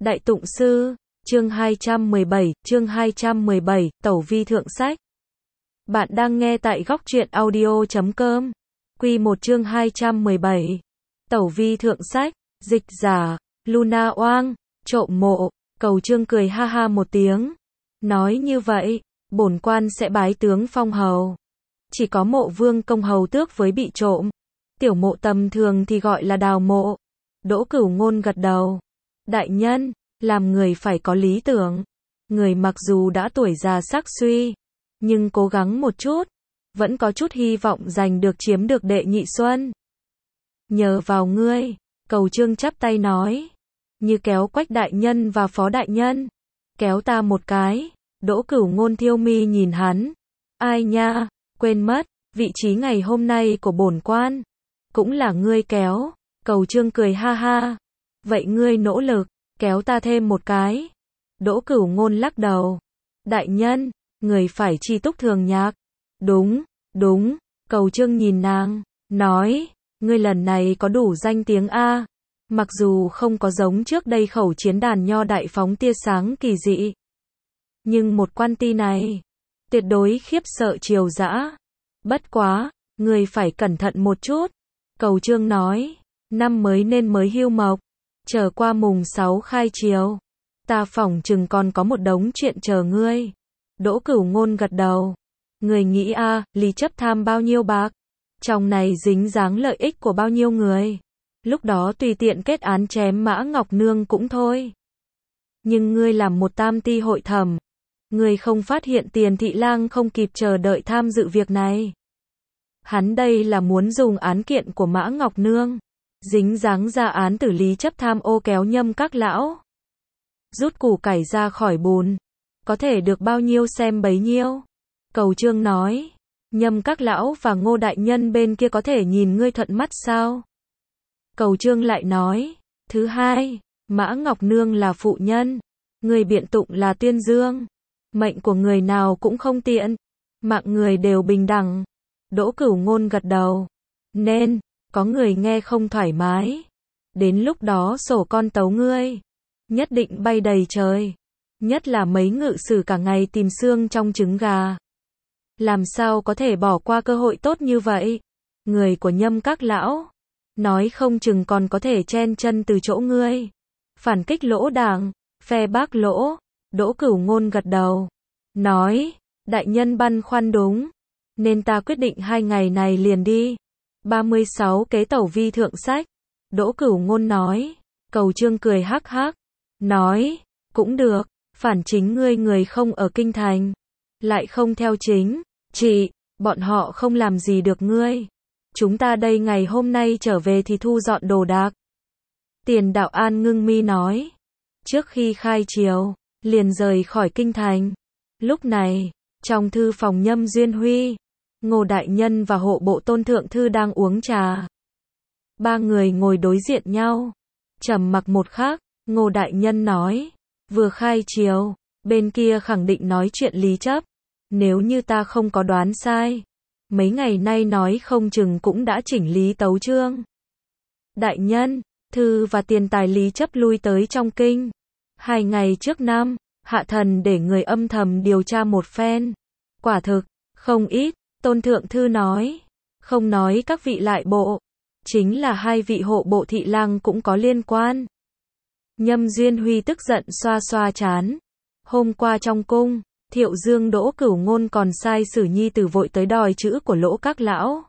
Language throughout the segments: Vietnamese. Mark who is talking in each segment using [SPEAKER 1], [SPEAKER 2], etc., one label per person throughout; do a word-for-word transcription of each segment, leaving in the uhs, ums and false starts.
[SPEAKER 1] Đại Tụng Sư, chương hai trăm mười bảy, chương hai trăm mười bảy, Tẩu Vi Thượng Sách. Bạn đang nghe tại góc truyện audio chấm com. Quy một chương hai trăm mười bảy. Tẩu Vi Thượng Sách, dịch giả, Luna Oang, trộm mộ, Cầu Trương cười ha ha một tiếng. Nói như vậy, bổn quan sẽ bái tướng phong hầu. Chỉ có mộ vương công hầu tước với bị trộm. Tiểu mộ tầm thường thì gọi là đào mộ. Đỗ Cửu Ngôn gật đầu. Đại nhân, làm người phải có lý tưởng. Người mặc dù đã tuổi già sắc suy, nhưng cố gắng một chút, vẫn có chút hy vọng giành được chiếm được đệ nhị xuân. Nhờ vào ngươi, Cầu Trương chắp tay nói. Như kéo Quách đại nhân và Phó đại nhân. Kéo ta một cái. Đỗ Cửu Ngôn thiêu mi nhìn hắn. Ai nha, quên mất, vị trí ngày hôm nay của bổn quan. Cũng là ngươi kéo. Cầu Trương cười ha ha. Vậy ngươi nỗ lực, kéo ta thêm một cái. Đỗ Cửu Ngôn lắc đầu. Đại nhân, người phải chi túc thường nhạc. Đúng, đúng, Cầu Trương nhìn nàng, nói, ngươi lần này có đủ danh tiếng a. Mặc dù không có giống trước đây khẩu chiến đàn nho đại phóng tia sáng kỳ dị. Nhưng một quan ti này, tuyệt đối khiếp sợ triều dã. Bất quá, ngươi phải cẩn thận một chút. Cầu Trương nói, năm mới nên mới hưu mộc. Chờ qua mùng sáu khai triều, ta phỏng chừng còn có một đống chuyện chờ ngươi. Đỗ Cửu Ngôn gật đầu. Người nghĩ a, à, Lý Chấp tham bao nhiêu bạc? Trong này dính dáng lợi ích của bao nhiêu người? Lúc đó tùy tiện kết án chém Mã Ngọc Nương cũng thôi. Nhưng ngươi làm một tam ti hội thẩm, ngươi không phát hiện Tiền Thị Lang không kịp chờ đợi tham dự việc này. Hắn đây là muốn dùng án kiện của Mã Ngọc Nương dính dáng ra án tử Lý Chấp tham ô kéo Nhâm các lão. Rút củ cải ra khỏi bùn. Có thể được bao nhiêu xem bấy nhiêu. Cầu Trương nói. Nhâm các lão và Ngô đại nhân bên kia có thể nhìn ngươi thuận mắt sao? Cầu Trương lại nói. Thứ hai, Mã Ngọc Nương là phụ nhân. Người biện tụng là tuyên dương. Mệnh của người nào cũng không tiện. Mạng người đều bình đẳng. Đỗ Cửu Ngôn gật đầu. Nên có người nghe không thoải mái. Đến lúc đó sổ con tấu ngươi. Nhất định bay đầy trời. Nhất là mấy ngự sử cả ngày tìm xương trong trứng gà. Làm sao có thể bỏ qua cơ hội tốt như vậy? Người của Nhâm các lão. Nói không chừng còn có thể chen chân từ chỗ ngươi. Phản kích Lỗ đảng. Phe bác Lỗ. Đỗ Cửu Ngôn gật đầu. Nói. Đại nhân băn khoăn đúng. Nên ta quyết định hai ngày này liền đi. ba mươi sáu kế Tẩu Vi Thượng Sách. Đỗ Cửu Ngôn nói. Cầu Trương cười hắc hắc. Nói. Cũng được. Phản chính ngươi người không ở kinh thành. Lại không theo chính trị. Bọn họ không làm gì được ngươi. Chúng ta đây ngày hôm nay trở về thì thu dọn đồ đạc. Tiền Đạo An ngưng mi nói. Trước khi khai triều, liền rời khỏi kinh thành. Lúc này, trong thư phòng Nhâm Duyên Huy, Ngô đại nhân và hộ bộ Tôn thượng thư đang uống trà. Ba người ngồi đối diện nhau. Trầm mặc một khắc, Ngô đại nhân nói. Vừa khai triều, bên kia khẳng định nói chuyện Lý Chấp. Nếu như ta không có đoán sai, mấy ngày nay nói không chừng cũng đã chỉnh lý tấu chương. Đại nhân, thư và tiền tài Lý Chấp lui tới trong kinh. Hai ngày trước năm, hạ thần để người âm thầm điều tra một phen. Quả thực, không ít, Tôn thượng thư nói. Không nói các vị lại bộ, chính là hai vị hộ bộ thị lang cũng có liên quan. Nhâm Duyên Huy tức giận xoa xoa trán. Hôm qua trong cung, Thiệu Dương Đỗ Cửu Ngôn còn sai sử nhi tử vội tới đòi chữ của Lỗ các lão.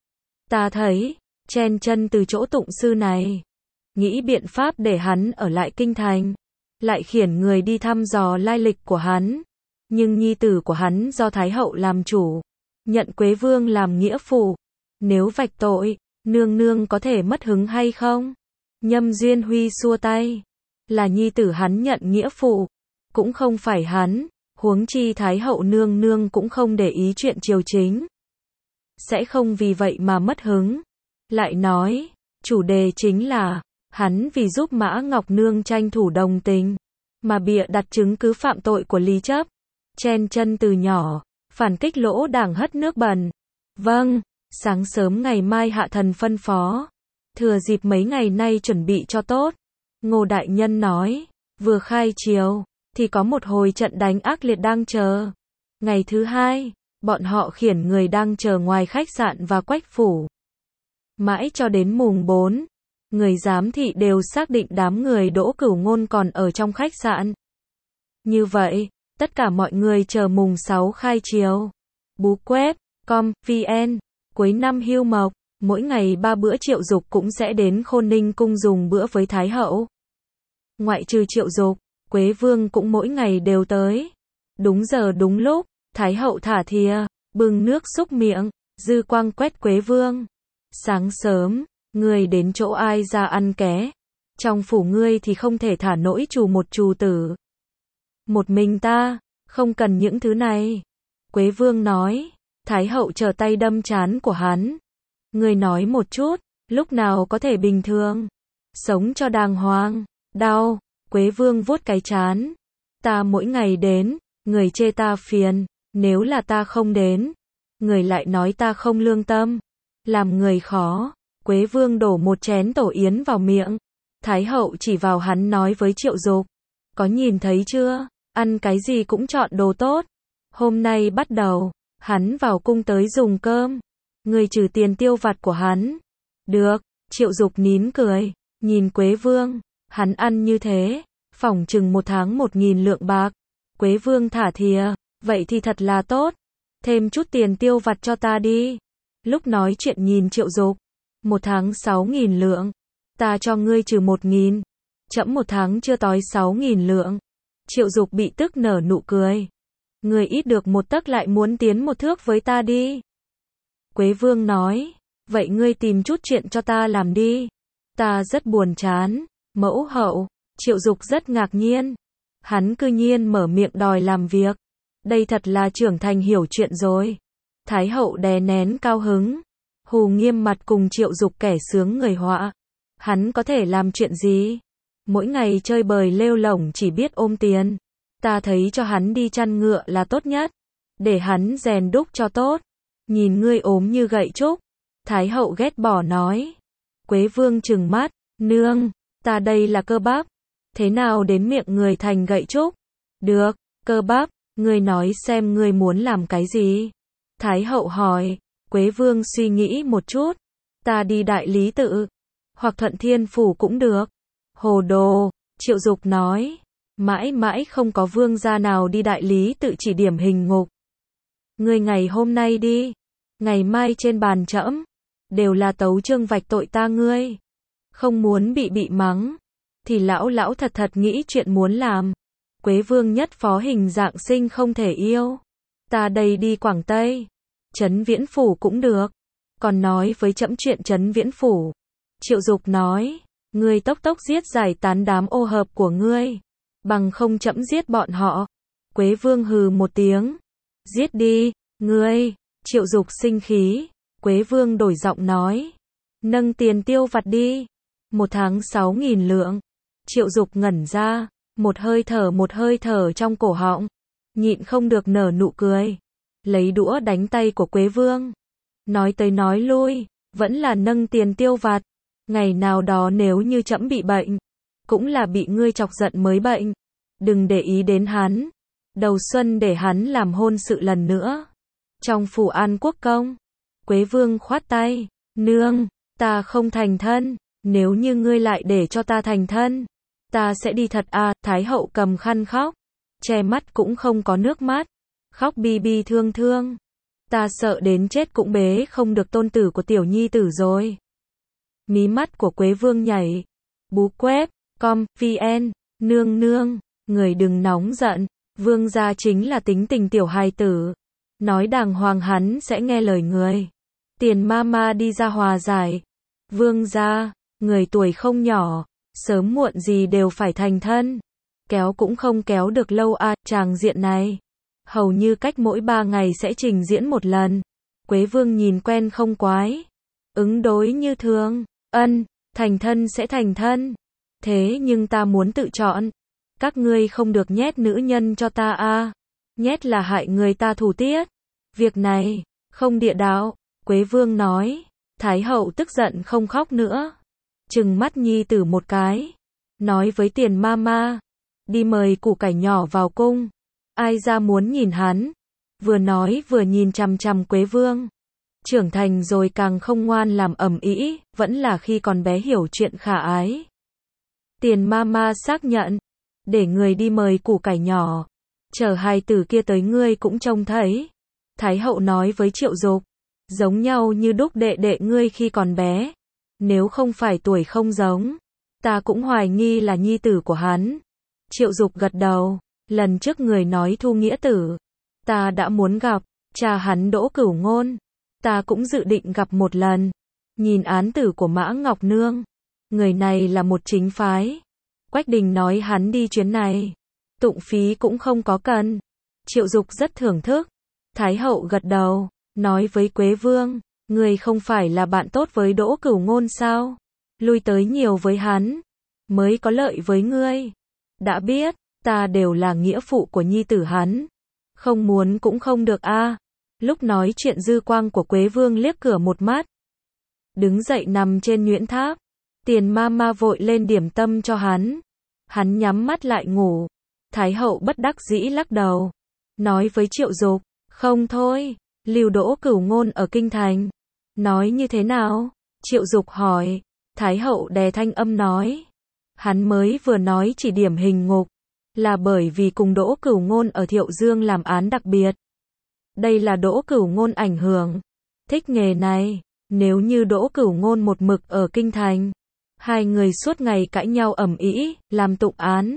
[SPEAKER 1] Ta thấy, chen chân từ chỗ tụng sư này. Nghĩ biện pháp để hắn ở lại kinh thành. Lại khiển người đi thăm dò lai lịch của hắn. Nhưng nhi tử của hắn do Thái hậu làm chủ. Nhận Quế Vương làm nghĩa phụ. Nếu vạch tội, nương nương có thể mất hứng hay không? Nhâm Duyên Huy xua tay. Là nhi tử hắn nhận nghĩa phụ. Cũng không phải hắn. Huống chi Thái hậu nương nương cũng không để ý chuyện triều chính. Sẽ không vì vậy mà mất hứng. Lại nói, chủ đề chính là, hắn vì giúp Mã Ngọc Nương tranh thủ đồng tình. Mà bịa đặt chứng cứ phạm tội của Lý Chấp. Chen chân từ nhỏ, phản kích Lỗ đảng hất nước bẩn. Vâng, sáng sớm ngày mai hạ thần phân phó. Thừa dịp mấy ngày nay chuẩn bị cho tốt. Ngô đại nhân nói. Vừa khai chiều, thì có một hồi trận đánh ác liệt đang chờ. Ngày thứ hai, bọn họ khiển người đang chờ ngoài khách sạn và Quách phủ. Mãi cho đến mùng bốn, người giám thị đều xác định đám người Đỗ Cửu Ngôn còn ở trong khách sạn. Như vậy, tất cả mọi người chờ mùng sáu khai chiều. Bú web, com, vn, cuối năm hưu mộc, mỗi ngày ba bữa Triệu Dục cũng sẽ đến Khôn Ninh cung dùng bữa với Thái hậu. Ngoại trừ Triệu Dục, Quế Vương cũng mỗi ngày đều tới. Đúng giờ đúng lúc, Thái hậu thả thìa, bưng nước xúc miệng, dư quang quét Quế Vương. Sáng sớm, ngươi đến chỗ ai ra ăn ké? Trong phủ ngươi thì không thể thả nổi trù một trù tử. Một mình ta, không cần những thứ này. Quế Vương nói. Thái hậu trở tay đâm trán của hắn. Ngươi nói một chút, lúc nào có thể bình thường? Sống cho đàng hoàng. Đau. Quế Vương vuốt cái trán. Ta mỗi ngày đến, người chê ta phiền. Nếu là ta không đến, người lại nói ta không lương tâm. Làm người khó. Quế Vương đổ một chén tổ yến vào miệng. Thái hậu chỉ vào hắn nói với Triệu Dục. Có nhìn thấy chưa? Ăn cái gì cũng chọn đồ tốt. Hôm nay bắt đầu, hắn vào cung tới dùng cơm. Người trừ tiền tiêu vặt của hắn. Được. Triệu Dục nín cười. Nhìn Quế Vương. Hắn ăn như thế. Phỏng chừng một tháng một nghìn lượng bạc. Quế Vương thả thìa. Vậy thì thật là tốt. Thêm chút tiền tiêu vặt cho ta đi. Lúc nói chuyện nhìn Triệu Dục. Một tháng sáu nghìn lượng. Ta cho ngươi trừ một nghìn. Chẫm một tháng chưa tối sáu nghìn lượng. Triệu Dục bị tức nở nụ cười. Ngươi ít được một tấc lại muốn tiến một thước với ta đi. Quế Vương nói. Vậy ngươi tìm chút chuyện cho ta làm đi. Ta rất buồn chán. Mẫu hậu. Triệu Dục rất ngạc nhiên. Hắn cư nhiên mở miệng đòi làm việc. Đây thật là trưởng thành hiểu chuyện rồi. Thái hậu đè nén cao hứng. Hù nghiêm mặt cùng Triệu Dục kẻ sướng người họa. Hắn có thể làm chuyện gì? Mỗi ngày chơi bời lêu lổng chỉ biết ôm tiền. Ta thấy cho hắn đi chăn ngựa là tốt nhất. Để hắn rèn đúc cho tốt. Nhìn ngươi ốm như gậy trúc. Thái hậu ghét bỏ nói. Quế Vương trừng mắt. Nương, ta đây là cơ bắp. Thế nào đến miệng người thành gậy trúc? Được, cơ bắp, ngươi nói xem ngươi muốn làm cái gì? Thái hậu hỏi. Quế Vương suy nghĩ một chút. Ta đi đại lý tự. Hoặc Thuận Thiên phủ cũng được. Hồ đồ. Triệu Dục nói. Mãi mãi không có vương gia nào đi đại lý tự chỉ điểm hình ngục. Ngươi ngày hôm nay đi. Ngày mai trên bàn trẫm. Đều là tấu chương vạch tội ta ngươi. Không muốn bị bị mắng. Thì lão lão thật thật nghĩ chuyện muốn làm. Quế Vương nhất phó hình dạng sinh không thể yêu. Ta đây đi Quảng Tây. Trấn Viễn phủ cũng được. Còn nói với trẫm chuyện Trấn Viễn phủ. Triệu Dục nói. Ngươi tốc tốc giết giải tán đám ô hợp của ngươi. Bằng không trẫm giết bọn họ. Quế Vương hừ một tiếng. Giết đi, ngươi. Triệu Dục sinh khí. Quế Vương đổi giọng nói. Nâng tiền tiêu vặt đi. Một tháng sáu nghìn lượng. Triệu Dục ngẩn ra. Một hơi thở một hơi thở trong cổ họng. Nhịn không được nở nụ cười. Lấy đũa đánh tay của Quế Vương. Nói tới nói lui. Vẫn là nâng tiền tiêu vặt. Ngày nào đó nếu như trẫm bị bệnh. Cũng là bị ngươi chọc giận mới bệnh. Đừng để ý đến hắn. Đầu xuân để hắn làm hôn sự lần nữa. Trong phủ An Quốc công. Quế Vương khoát tay. Nương, ta không thành thân. Nếu như ngươi lại để cho ta thành thân. Ta sẽ đi thật à. Thái hậu cầm khăn khóc. Che mắt cũng không có nước mắt. Khóc bi bi thương thương. Ta sợ đến chết cũng bế không được tôn tử của tiểu nhi tử rồi. Mí mắt của Quế Vương nhảy. Bú web, com, vn. Nương nương, người đừng nóng giận. Vương gia chính là tính tình tiểu hài tử. Nói đàng hoàng hắn sẽ nghe lời người. Tiền mama đi ra hòa giải. Vương gia, người tuổi không nhỏ. Sớm muộn gì đều phải thành thân. Kéo cũng không kéo được lâu à. Tràng diện này. Hầu như cách mỗi ba ngày sẽ trình diễn một lần. Quế Vương nhìn quen không quái. Ứng đối như thường. Ân, thành thân sẽ thành thân. Thế nhưng ta muốn tự chọn. Các ngươi không được nhét nữ nhân cho ta a. Nhét là hại người ta thủ tiết. Việc này, không địa đạo. Quế Vương nói. Thái hậu tức giận không khóc nữa. Trừng mắt nhi tử một cái. Nói với tiền mama. đi mời củ cải nhỏ vào cung. Ai ra muốn nhìn hắn. Vừa nói vừa nhìn chằm chằm Quế Vương. Trưởng thành rồi càng không ngoan làm ầm ĩ, vẫn là khi còn bé hiểu chuyện khả ái. Tiền ma ma xác nhận, để người đi mời củ cải nhỏ, chờ hài tử kia tới ngươi cũng trông thấy. Thái hậu nói với Triệu Dục, giống nhau như đúc đệ đệ ngươi khi còn bé, nếu không phải tuổi không giống, ta cũng hoài nghi là nhi tử của hắn. Triệu Dục gật đầu, lần trước người nói thu nghĩa tử, ta đã muốn gặp, cha hắn Đỗ Cửu Ngôn, ta cũng dự định gặp một lần. Nhìn án tử của Mã Ngọc Nương, người này là một chính phái. Quách Đình nói hắn đi chuyến này, tụng phí cũng không có cần. Triệu Dục rất thưởng thức. Thái hậu gật đầu, nói với Quế Vương, người không phải là bạn tốt với Đỗ Cửu Ngôn sao? Lui tới nhiều với hắn, mới có lợi với ngươi. Đã biết, ta đều là nghĩa phụ của nhi tử hắn. Không muốn cũng không được a. Lúc nói chuyện dư quang của Quế Vương liếc cửa một mắt. Đứng dậy nằm trên nhuyễn tháp. Tiền ma ma vội lên điểm tâm cho hắn. Hắn nhắm mắt lại ngủ. Thái hậu bất đắc dĩ lắc đầu. Nói với Triệu Dục, không thôi, lưu Đỗ Cửu Ngôn ở kinh thành. Nói như thế nào? Triệu Dục hỏi. Thái hậu đè thanh âm nói. Hắn mới vừa nói chỉ điểm hình ngục, là bởi vì cùng Đỗ Cửu Ngôn ở Thiệu Dương làm án đặc biệt. Đây là Đỗ Cửu Ngôn ảnh hưởng, thích nghề này. Nếu như Đỗ Cửu Ngôn một mực ở kinh thành, hai người suốt ngày cãi nhau ầm ĩ, làm tụng án,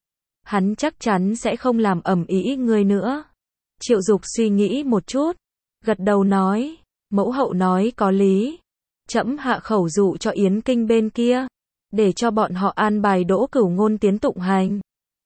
[SPEAKER 1] hắn chắc chắn sẽ không làm ầm ĩ người nữa. Triệu Dục suy nghĩ một chút, gật đầu nói, mẫu hậu nói có lý. Trẫm hạ khẩu dụ cho Yến Kinh bên kia, để cho bọn họ an bài Đỗ Cửu Ngôn tiến tụng hành.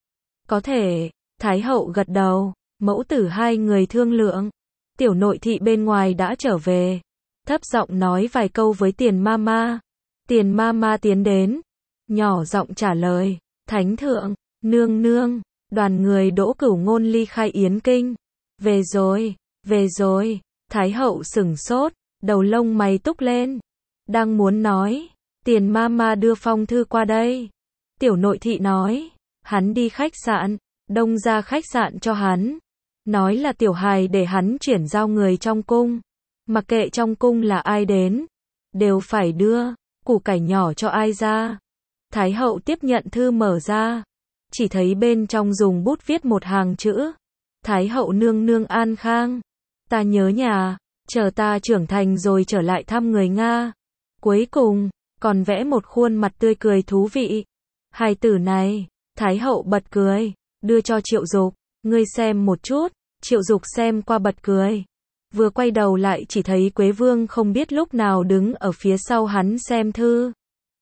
[SPEAKER 1] Có thể. Thái hậu gật đầu, mẫu tử hai người thương lượng. Tiểu nội thị bên ngoài đã trở về, thấp giọng nói vài câu với Tiền ma ma. Tiền ma ma tiến đến, nhỏ giọng trả lời, thánh thượng, nương nương, đoàn người Đỗ Cửu Ngôn ly khai Yến Kinh. Về rồi, về rồi. Thái hậu sửng sốt, đầu lông mày túc lên. Đang muốn nói, Tiền ma ma đưa phong thư qua đây. Tiểu nội thị nói, hắn đi khách sạn, đông ra khách sạn cho hắn. Nói là tiểu hài để hắn chuyển giao người trong cung. Mặc kệ trong cung là ai đến, đều phải đưa củ cải nhỏ cho ai ra. Thái hậu tiếp nhận thư mở ra, chỉ thấy bên trong dùng bút viết một hàng chữ. Thái hậu nương nương an khang. Ta nhớ nhà, chờ ta trưởng thành rồi trở lại thăm người Nga. Cuối cùng, còn vẽ một khuôn mặt tươi cười thú vị. Hài tử này, Thái hậu bật cười, đưa cho Triệu Dục, ngươi xem một chút. Triệu Dục xem qua bật cười. Vừa quay đầu lại chỉ thấy Quế Vương không biết lúc nào đứng ở phía sau hắn xem thư.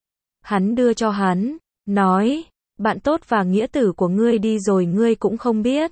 [SPEAKER 1] Hắn đưa cho hắn, nói, bạn tốt và nghĩa tử của ngươi đi rồi ngươi cũng không biết.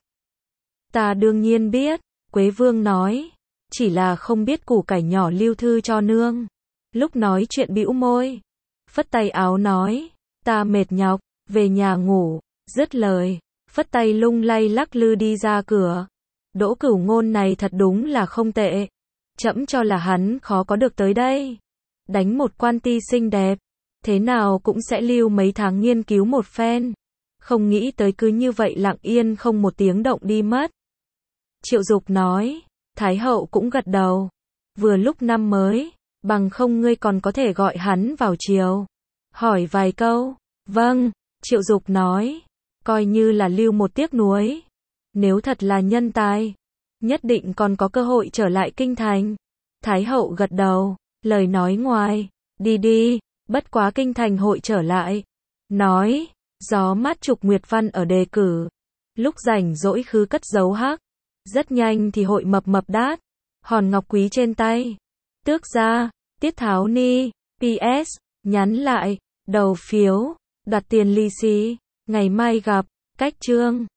[SPEAKER 1] Ta đương nhiên biết, Quế Vương nói, chỉ là không biết củ cải nhỏ lưu thư cho nương. Lúc nói chuyện bĩu môi, phất tay áo nói, ta mệt nhọc, về nhà ngủ. Dứt lời, phất tay lung lay lắc lư đi ra cửa. Đỗ Cửu Ngôn này thật đúng là không tệ. Trẫm cho là hắn khó có được tới đây. Đánh một quan ti xinh đẹp, thế nào cũng sẽ lưu mấy tháng nghiên cứu một phen. Không nghĩ tới cứ như vậy lặng yên không một tiếng động đi mất. Triệu Dục nói, Thái hậu cũng gật đầu. Vừa lúc năm mới, bằng không ngươi còn có thể gọi hắn vào chiều. Hỏi vài câu. Vâng, Triệu Dục nói, coi như là lưu một tiếc nuối. Nếu thật là nhân tài, nhất định còn có cơ hội trở lại kinh thành. Thái hậu gật đầu, lời nói ngoài, đi đi, bất quá kinh thành hội trở lại. Nói, gió mát Trục Nguyệt Văn ở đề cử. Lúc rảnh rỗi khứ cất giấu hắc. Rất nhanh thì hội mập mập đát. Hòn ngọc quý trên tay. Tước ra, Tiết Tháo Ni, pê ét, nhắn lại, đầu phiếu, đoạt tiền lì xì, ngày mai gặp, cách chương.